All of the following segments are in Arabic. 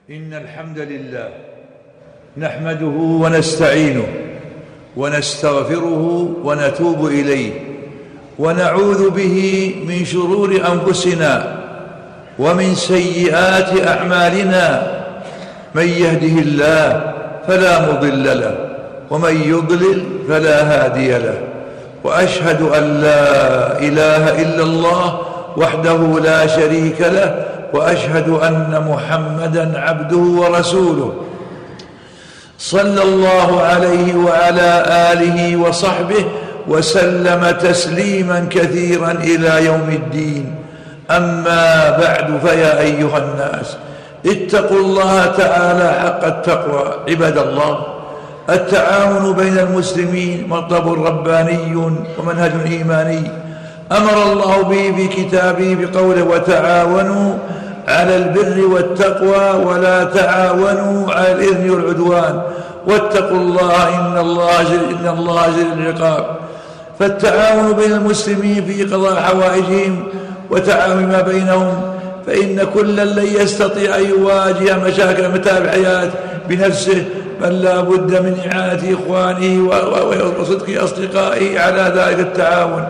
إن الحمد لله نحمده ونستعينه ونستغفره ونتوب إليه ونعوذ به من شرور أنفسنا ومن سيئات أعمالنا. من يهده الله فلا مضل له ومن يضلل فلا هادي له، وأشهد أن لا إله إلا الله وحده لا شريك له، وأشهد أن محمدًا عبده ورسوله صلى الله عليه وعلى آله وصحبه وسلم تسليمًا كثيرا إلى يوم الدين. أما بعد، فيا أيها الناس اتقوا الله تعالى حق التقوى. عباد الله، التعاون بين المسلمين مطلب رباني ومنهج إيماني أمر الله به في كتابه بقوله: وتعاونوا على البر والتقوى ولا تعاونوا على الإثم والعدوان واتقوا الله إن الله شديد العقاب. فالتعاون بين المسلمين في قضاء حوائجهم وتعاون ما بينهم، فإن كلا لن يستطيع أن يواجه مشاكل متاع الحياة بنفسه، بل لا بد من إعانة إخوانه وصدق أصدقائه على ذلك التعاون.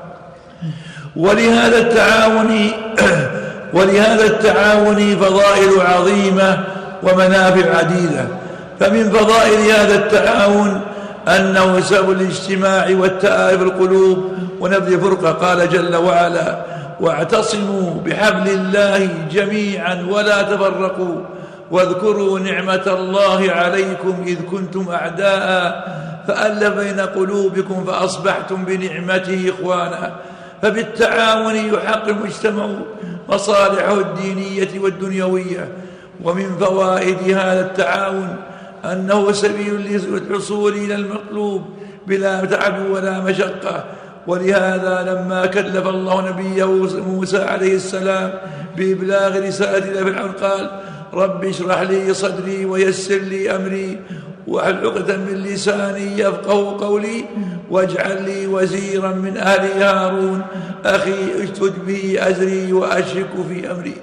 ولهذا التعاون فضائل عظيمة ومنافع عديدة. فمن فضائل هذا التعاون أنه سبب الاجتماع والتآلف القلوب ونبذ فرقة. قال جل وعلا: واعتصموا بحبل الله جميعا ولا تفرقوا واذكروا نعمة الله عليكم إذ كنتم أعداء فألف بين قلوبكم فأصبحتم بنعمته إخوانا. فبالتعاون يحقق المجتمع مصالحه الدينية والدنيوية. ومن فوائد هذا التعاون أنه سبيل للحصول إلى المطلوب بلا تعب ولا مشقة. ولهذا لما كلف الله نبيه موسى عليه السلام بإبلاغ رسالة الله فرعون قال: رب اشرح لي صدري ويسر لي أمري واحلل عقدة من لساني يفقهوا قولي واجعل لي وزيرا من أهلي هارون أخي اشدد به أزري وأشرك في أمري.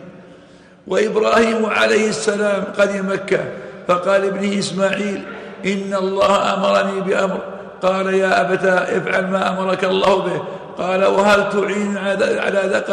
وإبراهيم عليه السلام قدم مكة فقال لابنه إسماعيل: إن الله أمرني بأمر. قال: يا أبتاه افعل ما أمرك الله به. قال: وهل تعين على ذلك؟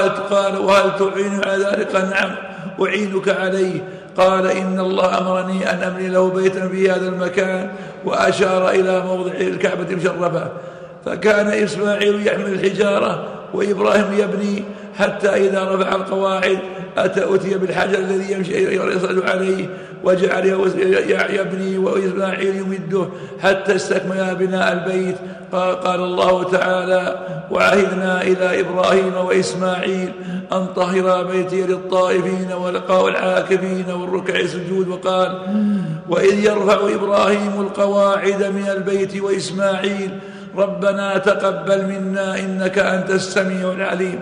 وهل تعين على ذلك؟ نعم أعينك عليه. قال: إن الله أمرني أن أبني له بيتا في هذا المكان، وأشار إلى موضع الكعبة المشرفة. فكان إسماعيل يحمل الحجارة وإبراهيم يبني، حتى إذا رفع القواعد أتي بالحجر الذي يمشي يصعد عليه وجعل يبني وإسماعيل يمده حتى استكمل بناء البيت. قال الله تعالى: وعهدنا إلى إبراهيم وإسماعيل أن طهرا بيتي للطائفين والعاكفين والركع السجود. وقال: وإذ يرفع إبراهيم القواعد من البيت وإسماعيل ربنا تقبل منا إنك أنت السميع العليم.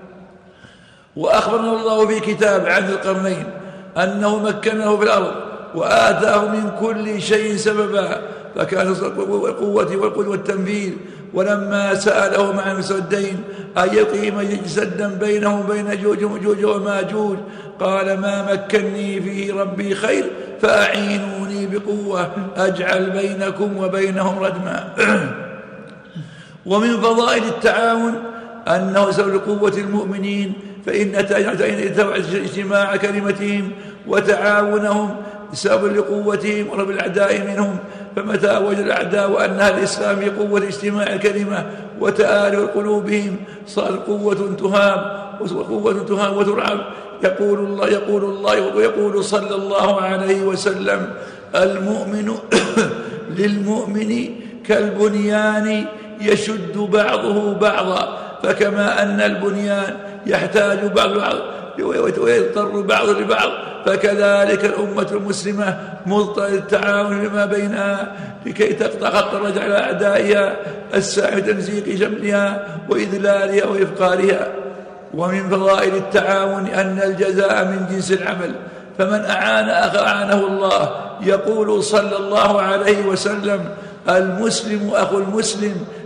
وأخبرنا الله في كتاب عن القرنين أنه مكنه في الأرض وآتاه من كل شيء سببا، فكان القوة والقدرة والتنفيذ. ولما سأله مع المسودين أن يقيم سدا بينه وبين جوج وماجوج قال: ما مكني فيه ربي خير فأعينوني بقوة أجعل بينكم وبينهم ردما. ومن فضائل التعاون أنه سبب قوة المؤمنين، فإن اجتماع كلمتهم وتعاونهم سبب لقوتهم ورب الأعداء منهم. فمتى وجد الأعداء أن الإسلام بقوة اجتماع الكلمة وتآلف قلوبهم صار قوة تهاب وترعب. يقول صلى الله عليه وسلم: المؤمن للمؤمن كالبنيان يشد بعضه بعضا، فكما أن البنيان يحتاج بعض ويضطر بعض لبعض، فكذلك الأمة المسلمة مضطرة للتعاون فيما بينها لكي تقطع خط الرجع على أعدائها الساعي تمزيق شملها وإذلالها وإفقارها. ومن فضائل التعاون أن الجزاء من جنس العمل، فمن أعان أعانه الله. يقول صلى الله عليه وسلم: المسلم أخو المسلم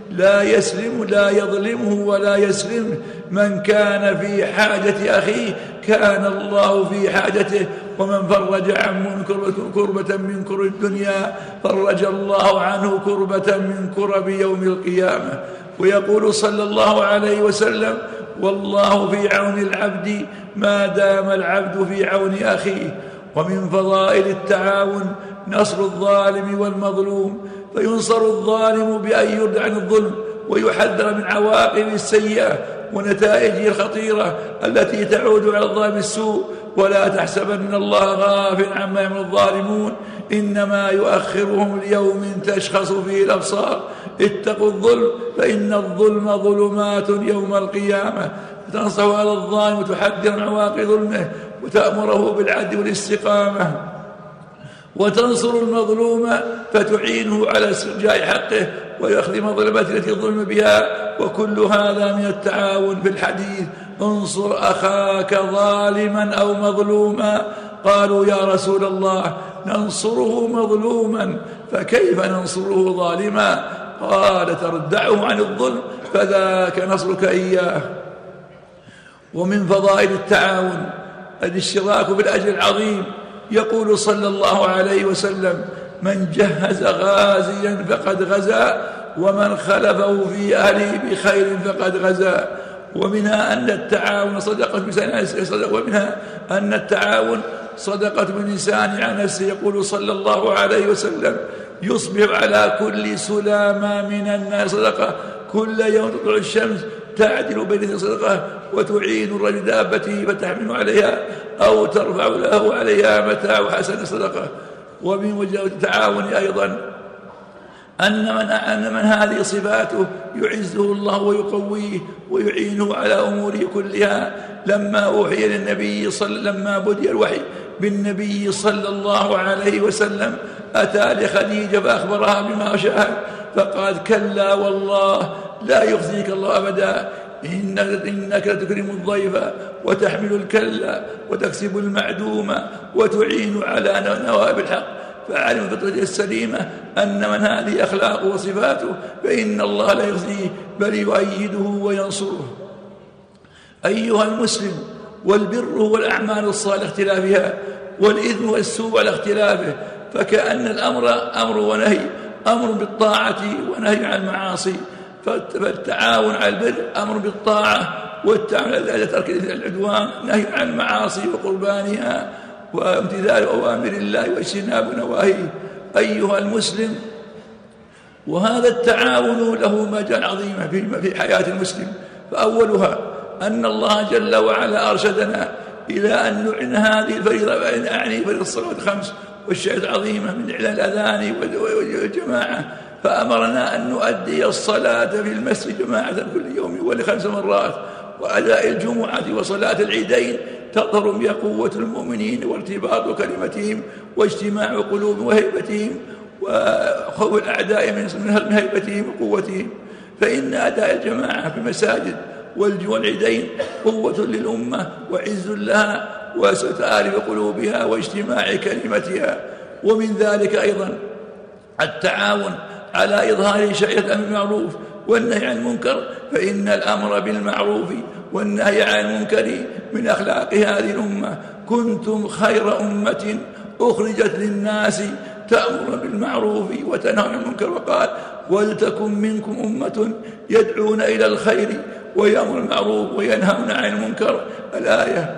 لا يظلمه ولا يسلمه. من كان في حاجة أخيه كان الله في حاجته، ومن فرج عن كربة من كرب الدنيا فرج الله عنه كربة من كرب يوم القيامة. ويقول صلى الله عليه وسلم: والله في عون العبد ما دام العبد في عون أخيه. ومن فضائل التعاون نصر الظالم والمظلوم، فينصر الظالم بأن يرد عن الظلم ويحذر من عواقب السيئة ونتائجه الخطيرة التي تعود على الظالم السوء. ولا تحسبن الله غافل عما يعمل الظالمون، إنما يؤخرهم ليوم تشخص فيه الأبصار. اتقوا الظلم فإن الظلم ظلمات يوم القيامة. فتنصح على الظالم وتحذر عن عواقب ظلمه وتأمره بالعدل والاستقامة، وتنصر المظلوم فتعينه على استرجاع حقه ويأخذ مظلمته التي ظلم بها. وكل هذا من التعاون في الحديث: انصر أخاك ظالما أو مظلوما. قالوا: يا رسول الله ننصره مظلوما فكيف ننصره ظالما؟ قال: تردعه عن الظلم فذاك نصرك إياه. ومن فضائل التعاون الاشتراك في الأجر العظيم. يقول صلى الله عليه وسلم: من جهز غازيا فقد غزا، ومن خلفه في أهله بخير فقد غزا. ومنها أن التعاون صدقة بالإنسان عن نفسه. يقول صلى الله عليه وسلم: يصبح على كل سلامة من الناس صدقة، كل يوم تطلع الشمس تعدل بين صدقة، وتعين الرجل دابته فتحمل عليها أو ترفع له عليها متاع حسن صدقة. ومن وجه التعاون أيضا أن من هذه صفاته يعزه الله ويقويه ويعينه على أموره كلها. لما بدي الوحي بالنبي صلى الله عليه وسلم أتى لخديجة فأخبرها بما شاهد، فقال: كلا والله لا يخزيك الله أبدا، إنك لتكرم الضيف وتحمل الكلا وتكسب المعدوم وتعين على نوائب الحق. فعلم فطرته السليمة أن من هذه أخلاقه وصفاته فإن الله لا يخزيه بل يؤيده وينصره. أيها المسلم، والبر والأعمال الصالحة اختلافها، والإثم والسوء على اختلافه، فكأن الأمر أمر ونهي، أمر بالطاعة ونهي عن المعاصي. فالتعاون على البر أمر بالطاعة، والتعاون على ترك العدوان نهي عن المعاصي وقربانها وامتثال أوامر الله واجتناب نواهيه. أيها المسلم، وهذا التعاون له مجال عظيم في حياة المسلم. فأولها أن الله جل وعلا أرشدنا إلى أن نعلن هذه الفريضة، أعني فريضة الصلوات الخمس والشهادة العظيمة من إعلان الأذان والجماعة، فأمرنا أن نؤدي الصلاة في المسجد جماعة كل يوم ول5 مرات، وأداء الجمعة وصلاة العيدين تظهر بها قوة المؤمنين وارتباط كلمتهم واجتماع قلوبهم وهيبتهم وخوف الأعداء من هيبتهم وقوتهم. فإن أداء الجماعة في المساجد والعيدين قوة للأمة وعز لها وستآلف قلوبها واجتماع كلمتها. ومن ذلك أيضا التعاون على إظهار شريعة الأمر بالمعروف والنهي عن المنكر، فإن الأمر بالمعروف والنهي عن المنكر من أخلاق هذه الأمة. كنتم خير أمة أخرجت للناس تأمر بالمعروف وتنهى عن المنكر، وقال: ولتكن منكم أمة يدعون إلى الخير ويأمر بالمعروف وينهون عن المنكر. الآية.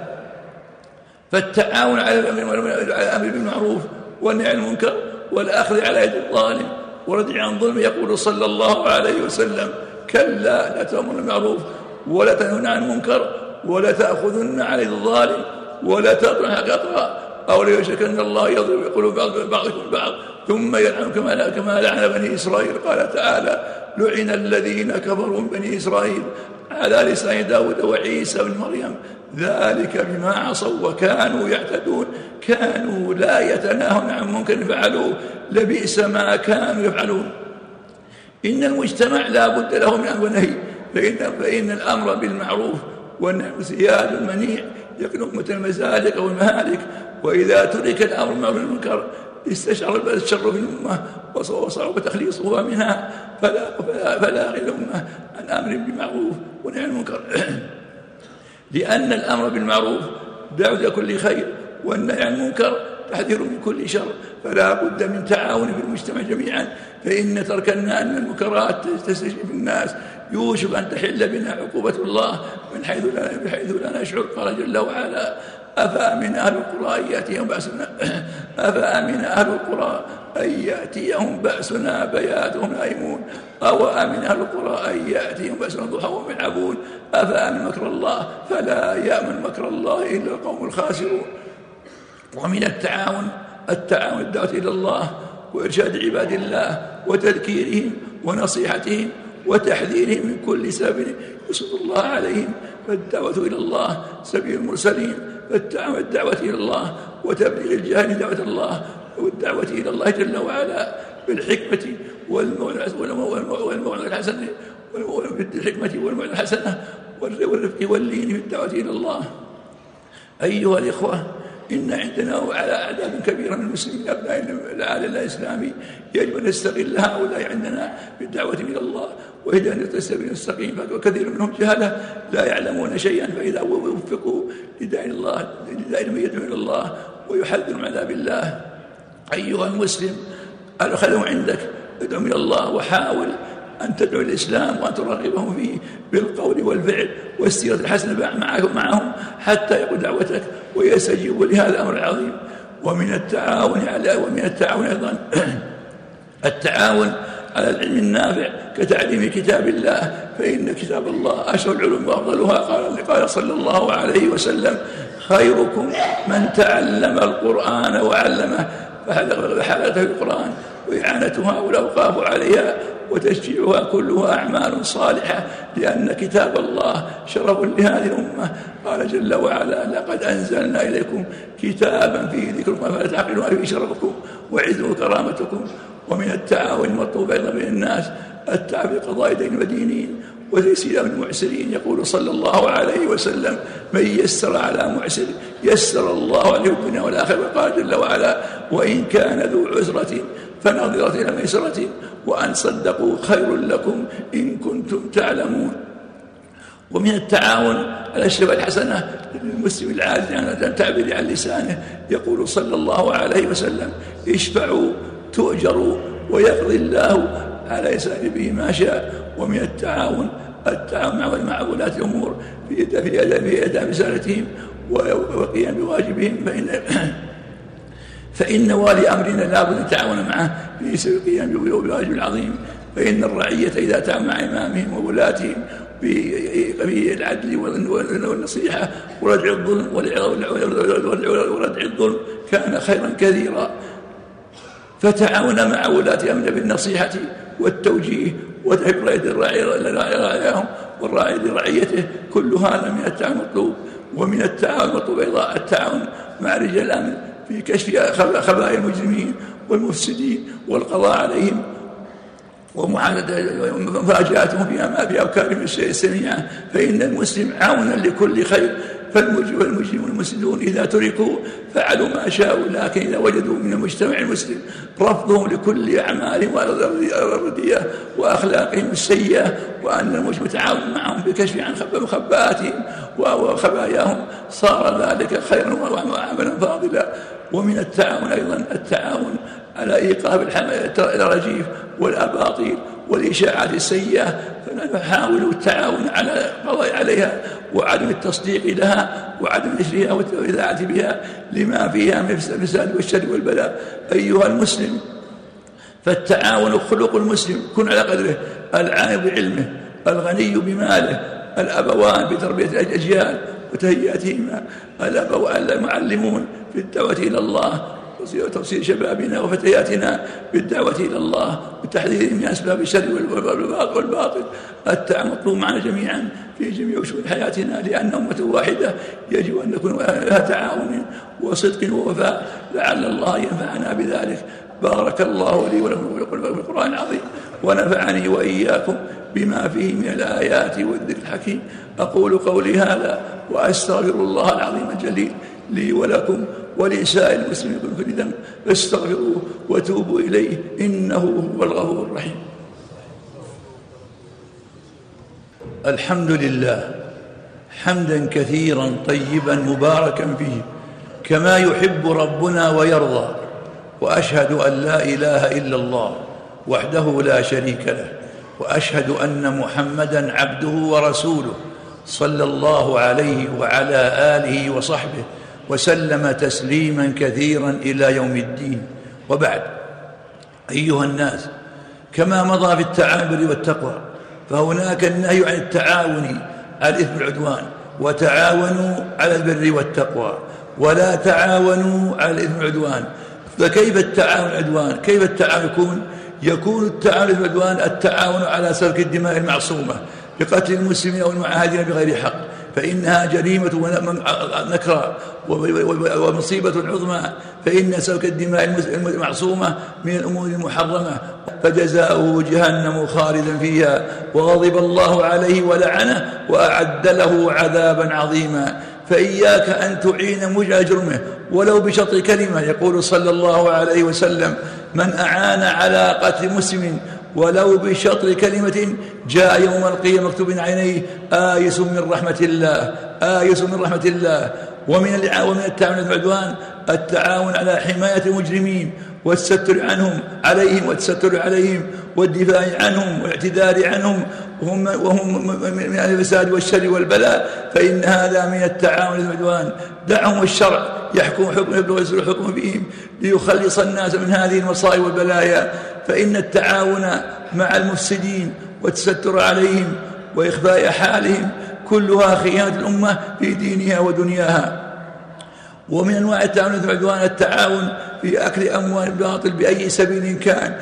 فالتعاون على الأمر بالمعروف والنهي عن المنكر والأخذ على يد الظالم وردع عن ظلم. يقول صلى الله عليه وسلم: كلا لا تأمرون بالمعروف ولا تنهون عن المنكر ولا تأخذن على يد الظالم ولا تأطرون حقا أو ليشركن الله يضرب قلوب بعضكم بعض ثم يلعن كما لعن بني إسرائيل. قال تعالى: لعن الذين كفروا من بني إسرائيل على لسان داود وعيسى بن مريم ذلك بما عصوا وكانوا يعتدون كانوا لا يتناهون عن منكر فعلوه لبئس ما كانوا يفعلون. إن المجتمع لا بد له من أمر ونهي، فإن الأمر بالمعروف والنهي سياد المنيع يقلق المزالق والمهالك، وإذا ترك الأمر بالمعروف والمنكر استشعر الشر في الأمة وصعب تخليصها منها، فلا غير الأمة عن أمر بالمعروف ونهي عن المنكر، لأن الأمر بالمعروف دعوة إلى كل خير، والنهي عن المنكر تحذير من كل شر، فلا بد من تعاون في المجتمع جميعا، فإن ترك المنكرات تستشرف الناس يوشك أن تحل بنا عقوبة الله من حيث لا نشعر. قال جل وعلا: أفأمن أهل القرى أن يأتيهم بأسنا بياتهم نائمون أو أمن أهل القرى أن يأتيهم بأسنا ضحى وهم يلعبون أفأمن مكر الله فلا يأمن مكر الله إلا القوم الخاسرون. ومن الدعوة إلى الله وإرشاد عباد الله وتذكيرهم ونصيحتهم وتحذيرهم من كل سبب يسخط الله عليهم، فالدعوة إلى الله سبيل المرسلين، فالدعوة إلى الله وتبليغ الجاهل دعوة الله، والدعوة إلى الله جل وعلا بالحكمة والموعظة الحسنة والرفق واللين في الدعوة إلى الله. أيها الإخوة، إن عندنا على أعداد كبيرة من المسلمين أبناء العالم الإسلامي، يجب أن نستغل هؤلاء عندنا بالدعوة إلى الله وهداية السبيل المستقيم، وكثير منهم جهلة لا يعلمون شيئا، فإذا وفقوا لداعي من يدعو إلى الله ويحذر من عذاب الله. أيها المسلم، خذوا عندك، ادعو إلى الله وحاول أن تدعو الإسلام وأن ترغبهم فيه بالقول والفعل والسيرة الحسنة معهم حتى يقول دعوتك ويستجيبوا لهذا الأمر العظيم. ومن التعاون أيضا التعاون على العلم النافع كتعليم كتاب الله، فإن كتاب الله أشرف العلوم وأفضلها. قال صلى الله عليه وسلم: خيركم من تعلم القرآن وعلمه، فحالته القرآن وإعانتها والأوقاف عليها وتشجيعها كلها أعمال صالحة، لأن كتاب الله شرف لهذه الأمة. قال جل وعلا: لقد أنزلنا إليكم كتابا فيه ذكركم فلا تعقلون فيه شرفكم وعزه وكرامتكم. ومن التعاون المطلوب أيضا بين الناس التعاون في قضاء دين المدينين وتيسير المعسرين. يقول صلى الله عليه وسلم: من يسر على معسر يسر الله عليه الدنيا والآخرة. وقال جل وعلا: وإن كان ذو عسرة فنظرة إلى ميسرة وأن صدقوا خير لكم إن كنتم تعلمون. ومن التعاون على الشفاعة الحسنة للمسلم العاجز عن التعبير عن لسانه. يقول صلى الله عليه وسلم: اشفعوا تؤجروا ويقضي الله على يسار به ما شاء. ومن التعاون مع ولاة الأمور في أداء رسالتهم وقيام بواجبهم، فإن والي أمرنا لا بد أن نتعاون معه في القيام بواجب العظيم. فإن الرعية إذا تعاون مع إمامهم وولاتهم في العدل والنصيحة وردع الظلم كان خيرا كثيرا. فتعاون مع ولاة أمرنا بالنصيحة والتوجيه وتحب رعاياهم والراعي لرعيته، كل هذا من التعاون المطلوب. ومن التعاون المطلوب أيضا التعاون مع رجال الأمن في كشف خبايا المجرمين والمفسدين والقضاء عليهم ومفاجأتهم في أفكارهم السميعة، فإن المسلم عاونا لكل خير. فالمجرمون والمفسدون إذا تركوا فعلوا ما شاءوا، لكن إذا وجدوا من المجتمع المسلم رفضهم لكل أعمالهم الرديئة وأخلاقهم السيئة، وأن المجتمع يتعاون معهم بكشف عن مخباتهم وخباياهم، صار ذلك خيرا وعملا فاضلا. ومن التعاون أيضا التعاون على إيقاف الرجيف والأباطيل والإشاعات السيئة، فنحاول التعاون على القضاء عليها وعدم التصديق لها وعدم نشرها والإذاعة بها لما فيها من الفساد والشر والبلاء. أيها المسلم، فالتعاون خلق المسلم، كن على قدره، العالم بعلمه، الغني بماله، الأبوان بتربية الأجيال وتهيئتهما، المعلمون في الدعوة إلى الله وتوصيل شبابنا وفتياتنا بالدعوة إلى الله وتحذيرهم من أسباب الشر والباطل. التعاون مطلوب معنا جميعا في جميع شؤون حياتنا، لأن أمة واحدة يجب أن نكون لها تعاون وصدق ووفاء، لعل الله ينفعنا بذلك. بارك الله لي ولكم في القرآن العظيم، ونفعني وإياكم بما فيه من الآيات والذكر الحكيم. أقول قولي هذا وأستغفر الله العظيم الجليل لي ولكم ولسائر المسلمين من كل ذنب فاستغفروه وتوبوا إليه إنه هو الغفور الرحيم. الحمد لله حمدا كثيرا طيبا مباركا فيه كما يحب ربنا ويرضى، وأشهد أن لا إله إلا الله وحده لا شريك له، وأشهد أن محمدا عبده ورسوله صلى الله عليه وعلى آله وصحبه وسلم تسليما كثيرا إلى يوم الدين. وبعد، أيها الناس، كما مضى في التعامل والتقوى فهناك النهي عن التعاون على الإثم والعدوان، وتعاونوا على البر والتقوى ولا تعاونوا على الإثم والعدوان. فكيف التعاون العدوان؟ كيف التعاون يكون التعاون العدوان التعاون على سفك الدماء المعصومة بقتل المسلمين أو المعاهدين بغير حق، فإنها جريمة نكرة ومصيبة عظمى، فإن سفك الدماء المعصومة من الأمور المحرمة، فجزاؤه جهنم خالدا فيها وغضب الله عليه ولعنه وأعد له عذابا عظيما. فإياك أن تعين مجرم جرمه ولو بشطر كلمة. يقول صلى الله عليه وسلم: من أعان على قتل مسلم ولو بشطر كلمة جاء يوم القيامة مكتوب عينيه آيس من رحمة الله، آيس من رحمة الله. ومن التعاون العدوان التعاون على حماية المجرمين والستر عليهم والتستر عليهم والدفاع عنهم والاعتذار عنهم وهم من الفساد والشر والبلاء، فإن هذا من التعاون العدوان. دعهم الشرع يحكم حكم يبلغ الحكم فيهم ليخلص الناس من هذه المصائب والبلايا. فإن التعاون مع المفسدين والتستر عليهم وإخفاء حالهم كلها خيانة الأمة في دينها ودنياها. ومن أنواع التعاون العدوان التعاون في أكل أموال الباطل بأي سبيل كان،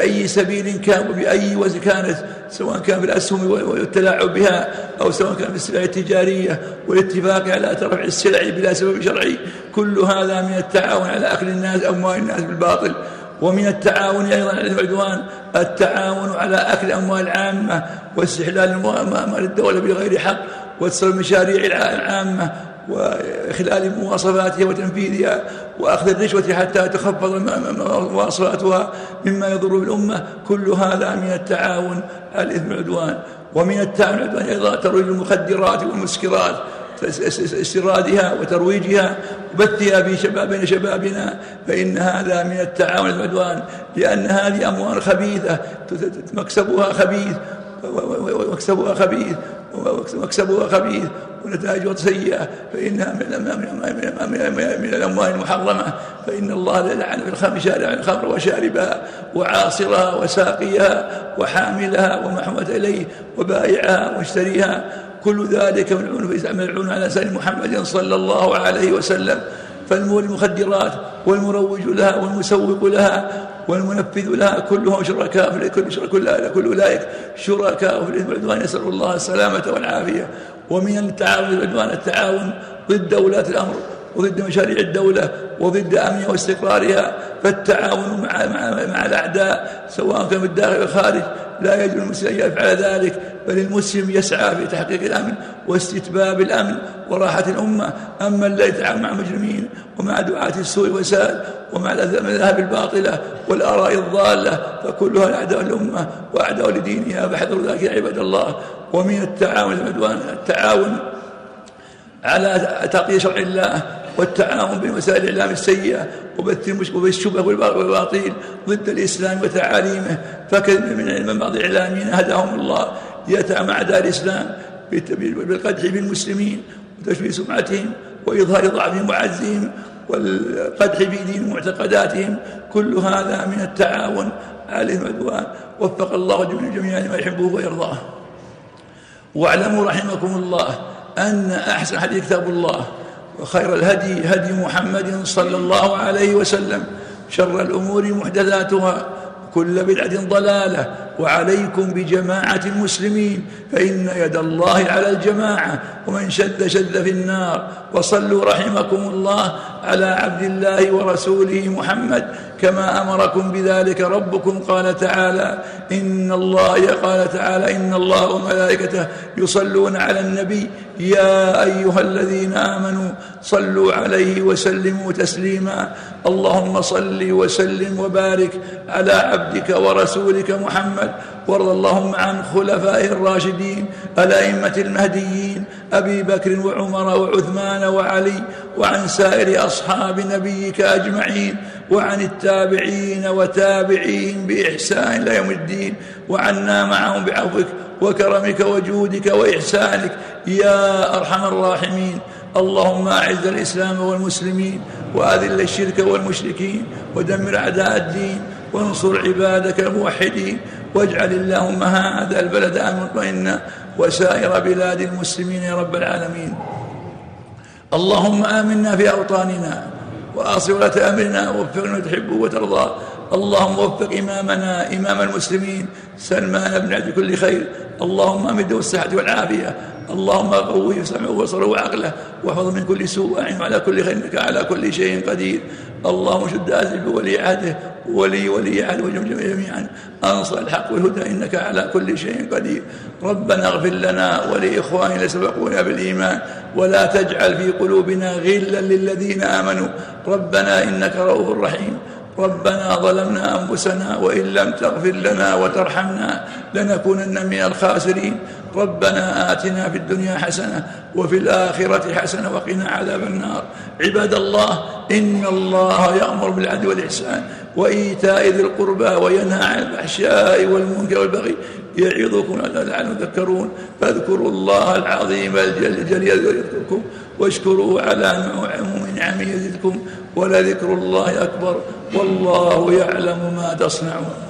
وبأي وزن كانت، سواء كان في الأسهم والتلاعب بها أو سواء كان في السلع التجارية والاتفاق على رفع السلع بلا سبب شرعي. كل هذا من التعاون على أكل الناس أموال الناس بالباطل. ومن التعاون أيضا على العدوان التعاون على أكل أموال العامة واستحلال أموال الدولة بغير حق وتصرف المشاريع العامة وإخلال مواصفاتها وتنفيذها وأخذ الرشوة حتى تخفض مواصفاتها مما يضر بالأمة. كل هذا من التعاون على الإثم والعدوان. ومن التعاون على العدوان أيضا ترويج المخدرات والمسكرات، استيرادها وترويجها وبثها بين شبابنا، فإن هذا من التعاون على العدوان، لأن هذه أموال خبيثة مكسبها خبيث ونتائجها سيئة، فإنها من الأموال المحرمة. فإن الله لعن في الخمر وشاربها وعاصرها وساقيها وحاملها ومحمة إليه وبائعها واشتريها، كل ذلك ملعون على لسان محمد صلى الله عليه وسلم. فالمخدرات والمروج لها والمسوق لها والمنفذ لها كلهم شركاء كل أولئك شركاء في الإثم والعدوان، نسأل الله السلامة والعافية. ومن التعاون العدوان التعاون ضد ولاة الأمر وضد مشاريع الدولة وضد أمنها واستقرارها. فالتعاون مع الأعداء سواء كان في الداخل والخارج لا يجوز المسلم أن يفعل ذلك، بل المسلم يسعى في تحقيق الأمن واستتباب الأمن وراحة الأمة. أما الذي يتعاون مع مجرمين ومع دعاة السوء والفساد ومع المذاهب الباطلة والآراء الضالة فكلها أعداء الأمة وأعداء لدينها، فاحذروا ذلك يا عباد الله. ومن التعاون العدوان التعاون على تغطية شرع الله والتعاون بين وسائل الإعلام السيئة وبث الشبه والباطيل ضد الإسلام وتعاليمه. فكثير من بعض الإعلاميين هداهم الله يتعامل مع أعداء الإسلام بالقدح بالمسلمين وتشويه سمعتهم وإظهار ضعفهم وعجزهم والقدح في دين معتقداتهم. كل هذا من التعاون على العدوان. وفق الله جميعا لما يحبه ويرضاه. واعلموا رحمكم الله أن أحسن حديث كتاب الله، وخير الهدي هدي محمد صلى الله عليه وسلم، شر الأمور محدثاتها، كل بدعة ضلالة، وعليكم بجماعة المسلمين فإن يد الله على الجماعة، ومن شد شد في النار. وصلوا رحمكم الله على عبد الله ورسوله محمد كما أمركم بذلك ربكم. قال تعالى إن الله وملائكته يصلون على النبي يا أيها الذين آمنوا صلوا عليه وسلموا تسليما. اللهم صل وسلم وبارك على عبدك ورسولك محمد، وارض اللهم عن خلفائه الراشدين الأئمة المهديين أبي بكر وعمر وعثمان وعلي، وعن سائر أصحاب نبيك أجمعين، وعن التابعين وتابعين بإحسان إلى يوم الدين، وعنا معهم بعفوك وكرمك وجودك وإحسانك يا أرحم الراحمين. اللهم أعز الإسلام والمسلمين، وأذل الشرك والمشركين، ودمر أعداء الدين، وانصر عبادك الموحدين، واجعل اللهم هذا البلد آمنا مطمئنا وسائر بلاد المسلمين يا رب العالمين. اللهم آمنا في أوطاننا وأصل ولاة أمرنا، ووفقنا وتحب وترضى. اللهم وفق إمامنا إمام المسلمين سلمان بن عبد كل خير، اللهم أمده الصحة والعافية، اللهم قويه سمعه وبصره وعقله، واحفظه من كل سوء، وأعنه على كل خير إنك على كل شيء قدير. اللهم شد أزل بولي عهده ولي عهده جميعا، أنصر الحق والهدى إنك على كل شيء قدير. ربنا اغفر لنا ولإخواننا الذين سبقونا بالإيمان، ولا تجعل في قلوبنا غلا للذين آمنوا ربنا إنك رؤوف رحيم. ربنا ظلمنا أنفسنا وإن لم تغفر لنا وترحمنا لنكونن من الخاسرين. ربنا آتنا في الدنيا حسنة وفي الآخرة حسنة وقنا عذاب النار. عباد الله، إن الله يأمر بالعدل والإحسان وإيتاء ذي القربى وينهى عن الفحشاء والمنكر والبغي يعظكم لعلكم تذكرون. فاذكروا الله العظيم الجليل يذكركم، واشكروه على عموم نعمه يزدكم، ولذكر الله أكبر، والله يعلم ما تصنعون.